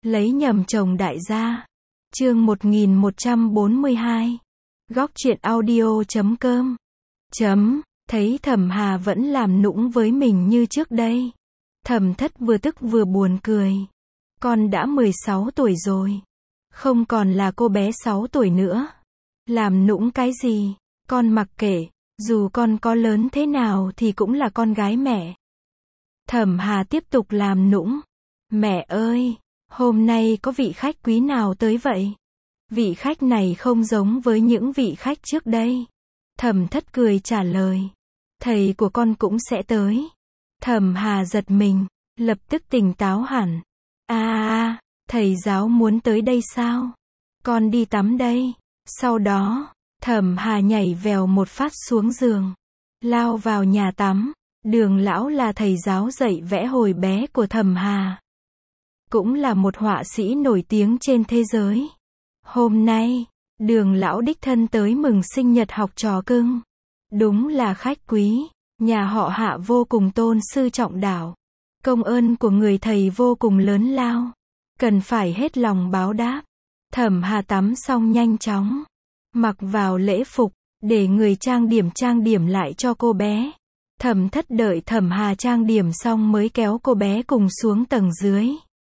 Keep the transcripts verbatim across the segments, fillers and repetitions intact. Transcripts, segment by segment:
Lấy nhầm chồng đại gia. Chương một nghìn một trăm bốn mươi hai. Góc truyện audio chấm com. Chấm, thấy Thẩm Hà vẫn làm nũng với mình như trước đây. Thẩm Thất vừa tức vừa buồn cười. Con đã mười sáu tuổi rồi. Không còn là cô bé sáu tuổi nữa. Làm nũng cái gì? Con mặc kệ, dù con có lớn thế nào thì cũng là con gái mẹ. Thẩm Hà tiếp tục làm nũng. Mẹ ơi, hôm nay có vị khách quý nào tới vậy? Vị khách này không giống với những vị khách trước đây. Thẩm Thất cười trả lời. Thầy của con cũng sẽ tới. Thẩm Hà giật mình, lập tức tỉnh táo hẳn. À à, thầy giáo muốn tới đây sao? Con đi tắm đây. Sau đó, Thẩm Hà nhảy vèo một phát xuống giường, lao vào nhà tắm. Đường lão là thầy giáo dạy vẽ hồi bé của Thẩm Hà, cũng là một họa sĩ nổi tiếng trên thế giới. Hôm nay, Đường lão đích thân tới mừng sinh nhật học trò cưng. Đúng là khách quý, nhà họ Hạ vô cùng tôn sư trọng đạo. Công ơn của người thầy vô cùng lớn lao, cần phải hết lòng báo đáp. Thẩm Hà tắm xong nhanh chóng, mặc vào lễ phục, để người trang điểm trang điểm lại cho cô bé. Thẩm Thất đợi Thẩm Hà trang điểm xong mới kéo cô bé cùng xuống tầng dưới.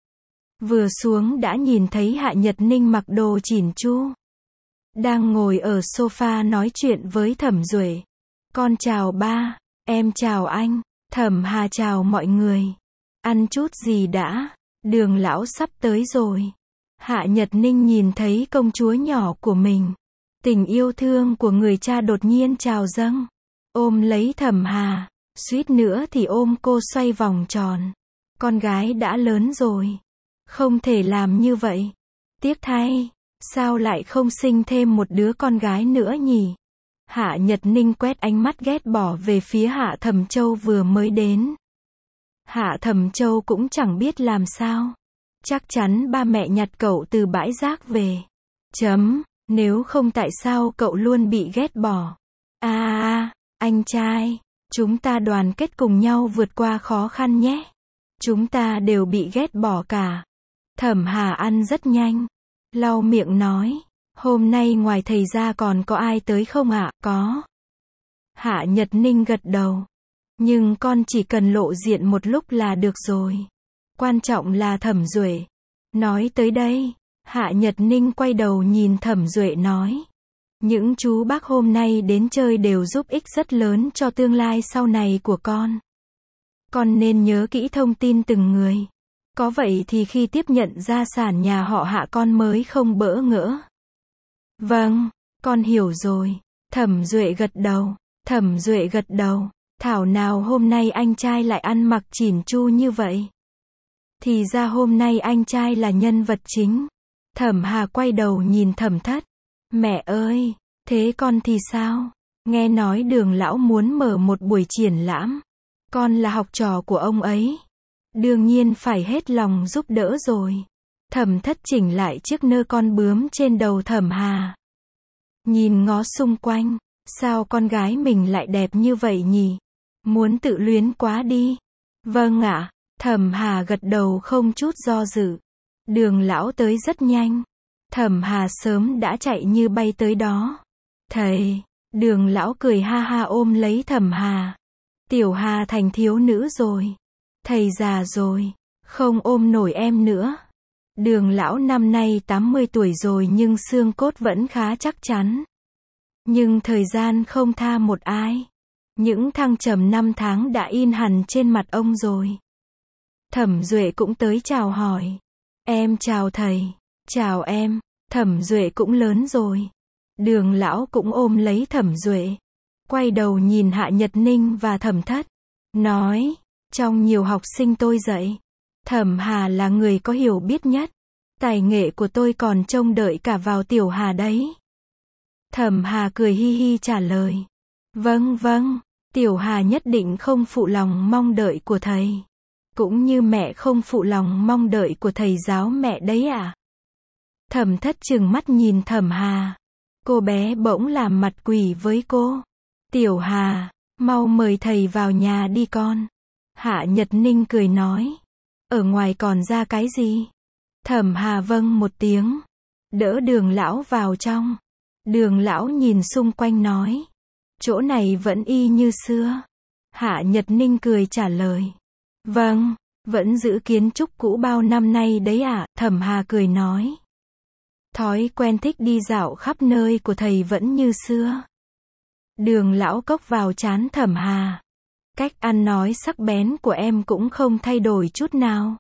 Vừa xuống đã nhìn thấy Hạ Nhật Ninh mặc đồ chỉn chu, đang ngồi ở sofa nói chuyện với Thẩm Duệ. Con chào ba, em chào anh, Thẩm Hà chào mọi người. Ăn chút gì đã, Đường lão sắp tới rồi. Hạ Nhật Ninh nhìn thấy công chúa nhỏ của mình, tình yêu thương của người cha đột nhiên trào dâng, ôm lấy Thẩm Hà, suýt nữa thì ôm cô xoay vòng tròn. Con gái đã lớn rồi, không thể làm như vậy. Tiếc thay, sao lại không sinh thêm một đứa con gái nữa nhỉ? Hạ Nhật Ninh quét ánh mắt ghét bỏ về phía Hạ Thẩm Châu vừa mới đến. Hạ Thẩm Châu cũng chẳng biết làm sao. Chắc chắn ba mẹ nhặt cậu từ bãi rác về. Chấm, nếu không tại sao cậu luôn bị ghét bỏ? À à, anh trai, chúng ta đoàn kết cùng nhau vượt qua khó khăn nhé. Chúng ta đều bị ghét bỏ cả. Thẩm Hà ăn rất nhanh, lau miệng nói. Hôm nay ngoài thầy ra còn có ai tới không ạ? Có. Hạ Nhật Ninh gật đầu. Nhưng con chỉ cần lộ diện một lúc là được rồi. Quan trọng là Thẩm Duệ. Nói tới đây, Hạ Nhật Ninh quay đầu nhìn Thẩm Duệ nói. Những chú bác hôm nay đến chơi đều giúp ích rất lớn cho tương lai sau này của con. Con nên nhớ kỹ thông tin từng người. Có vậy thì khi tiếp nhận gia sản nhà họ Hạ con mới không bỡ ngỡ. Vâng, con hiểu rồi. Thẩm Duệ gật đầu. Thẩm Duệ gật đầu. Thảo nào hôm nay anh trai lại ăn mặc chỉn chu như vậy. Thì ra hôm nay anh trai là nhân vật chính. Thẩm Hà quay đầu nhìn Thẩm Thất. Mẹ ơi, thế con thì sao? Nghe nói Đường lão muốn mở một buổi triển lãm. Con là học trò của ông ấy, đương nhiên phải hết lòng giúp đỡ rồi. Thẩm Thất chỉnh lại chiếc nơ con bướm trên đầu Thẩm Hà. Nhìn ngó xung quanh, sao con gái mình lại đẹp như vậy nhỉ? Muốn tự luyến quá đi. Vâng ạ, Thẩm Hà gật đầu không chút do dự. Đường lão tới rất nhanh. Thẩm Hà sớm đã chạy như bay tới đó. Thầy, Đường lão cười ha ha ôm lấy Thẩm Hà. Tiểu Hà thành thiếu nữ rồi. Thầy già rồi, không ôm nổi em nữa. Đường lão năm nay tám mươi tuổi rồi nhưng xương cốt vẫn khá chắc chắn. Nhưng thời gian không tha một ai. Những thăng trầm năm tháng đã in hẳn trên mặt ông rồi. Thẩm Duệ cũng tới chào hỏi. Em chào thầy. Chào em. Thẩm Duệ cũng lớn rồi. Đường lão cũng ôm lấy Thẩm Duệ, quay đầu nhìn Hạ Nhật Ninh và Thẩm Thất, nói, trong nhiều học sinh tôi dạy, Thẩm Hà là người có hiểu biết nhất. Tài nghệ của tôi còn trông đợi cả vào Tiểu Hà đấy. Thẩm Hà cười hi hi trả lời. Vâng vâng, Tiểu Hà nhất định không phụ lòng mong đợi của thầy. Cũng như mẹ không phụ lòng mong đợi của thầy giáo mẹ đấy à? Thẩm Thất trừng mắt nhìn Thẩm Hà. Cô bé bỗng làm mặt quỷ với cô. Tiểu Hà, mau mời thầy vào nhà đi con. Hạ Nhật Ninh cười nói. Ở ngoài còn ra cái gì? Thẩm Hà vâng một tiếng, đỡ Đường lão vào trong. Đường lão nhìn xung quanh nói, chỗ này vẫn y như xưa. Hạ Nhật Ninh cười trả lời, vâng, vẫn giữ kiến trúc cũ bao năm nay đấy ạ. Thẩm Hà cười nói, thói quen thích đi dạo khắp nơi của thầy vẫn như xưa. Đường lão cốc vào trán Thẩm Hà, cách ăn nói sắc bén của em cũng không thay đổi chút nào.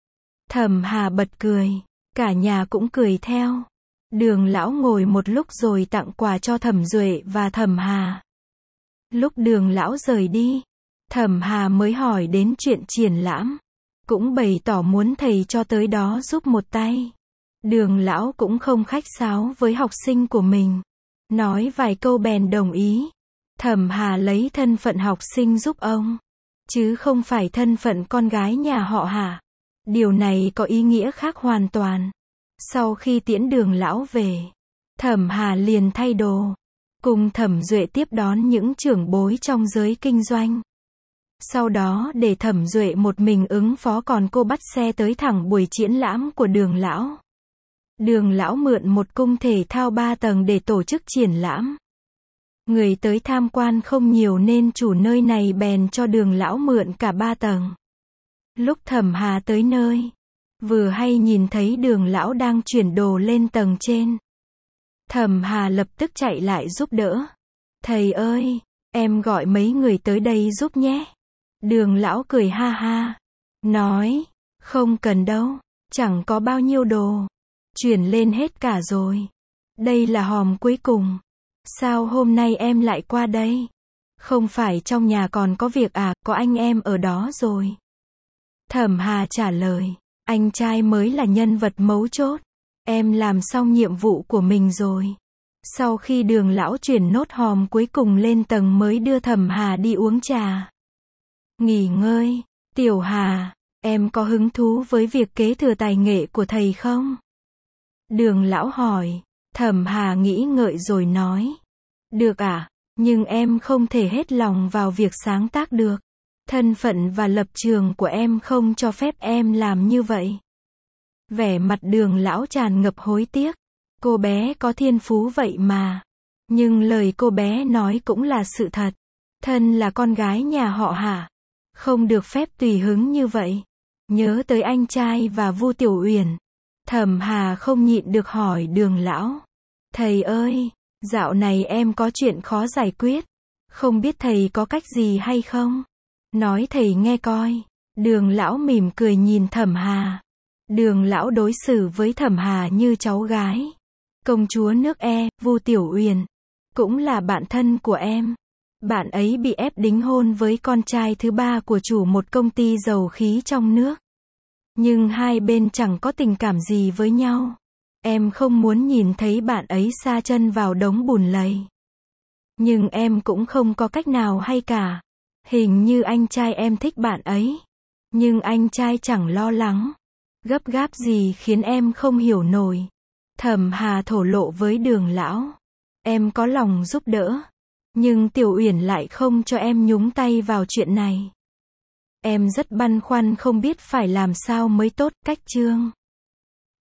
Thẩm Hà bật cười, cả nhà cũng cười theo. Đường lão ngồi một lúc rồi tặng quà cho Thẩm Duệ và Thẩm Hà. Lúc Đường lão rời đi, Thẩm Hà mới hỏi đến chuyện triển lãm, cũng bày tỏ muốn thầy cho tới đó giúp một tay. Đường lão cũng không khách sáo với học sinh của mình, nói vài câu bèn đồng ý. Thẩm Hà lấy thân phận học sinh giúp ông, chứ không phải thân phận con gái nhà họ Hạ. Điều này có ý nghĩa khác hoàn toàn. Sau khi tiễn Đường lão về, Thẩm Hà liền thay đồ, cùng Thẩm Duệ tiếp đón những trưởng bối trong giới kinh doanh. Sau đó để Thẩm Duệ một mình ứng phó, còn cô bắt xe tới thẳng buổi triển lãm của Đường lão. Đường lão mượn một cung thể thao ba tầng để tổ chức triển lãm. Người tới tham quan không nhiều nên chủ nơi này bèn cho Đường lão mượn cả ba tầng. Lúc Thẩm Hà tới nơi, vừa hay nhìn thấy Đường lão đang chuyển đồ lên tầng trên. Thẩm Hà lập tức chạy lại giúp đỡ. Thầy ơi, em gọi mấy người tới đây giúp nhé. Đường lão cười ha ha, nói, không cần đâu, chẳng có bao nhiêu đồ, chuyển lên hết cả rồi. Đây là hòm cuối cùng. Sao hôm nay em lại qua đây? Không phải trong nhà còn có việc à, có anh em ở đó rồi. Thẩm Hà trả lời, anh trai mới là nhân vật mấu chốt. Em làm xong nhiệm vụ của mình rồi. Sau khi Đường lão chuyển nốt hòm cuối cùng lên tầng mới đưa Thẩm Hà đi uống trà. Nghỉ ngơi, Tiểu Hà, em có hứng thú với việc kế thừa tài nghệ của thầy không? Đường lão hỏi. Thẩm Hà nghĩ ngợi rồi nói, được à, nhưng em không thể hết lòng vào việc sáng tác được. Thân phận và lập trường của em không cho phép em làm như vậy. Vẻ mặt Đường lão tràn ngập hối tiếc. Cô bé có thiên phú vậy mà. Nhưng lời cô bé nói cũng là sự thật. Thân là con gái nhà họ Hạ, không được phép tùy hứng như vậy. Nhớ tới anh trai và Vu Tiểu Uyển, Thẩm Hà không nhịn được hỏi Đường lão, thầy ơi, dạo này em có chuyện khó giải quyết, không biết thầy có cách gì hay không? Nói thầy nghe coi. Đường lão mỉm cười nhìn Thẩm Hà. Đường lão đối xử với Thẩm Hà như cháu gái. Công chúa nước E, Vu Tiểu Uyển, cũng là bạn thân của em. Bạn ấy bị ép đính hôn với con trai thứ ba của chủ một công ty dầu khí trong nước. Nhưng hai bên chẳng có tình cảm gì với nhau. Em không muốn nhìn thấy bạn ấy sa chân vào đống bùn lầy. Nhưng em cũng không có cách nào hay cả. Hình như anh trai em thích bạn ấy. Nhưng anh trai chẳng lo lắng. Gấp gáp gì khiến em không hiểu nổi. Thẩm Hà thổ lộ với Đường lão. Em có lòng giúp đỡ. Nhưng Tiểu Uyển lại không cho em nhúng tay vào chuyện này. Em rất băn khoăn không biết phải làm sao mới tốt. Cách chương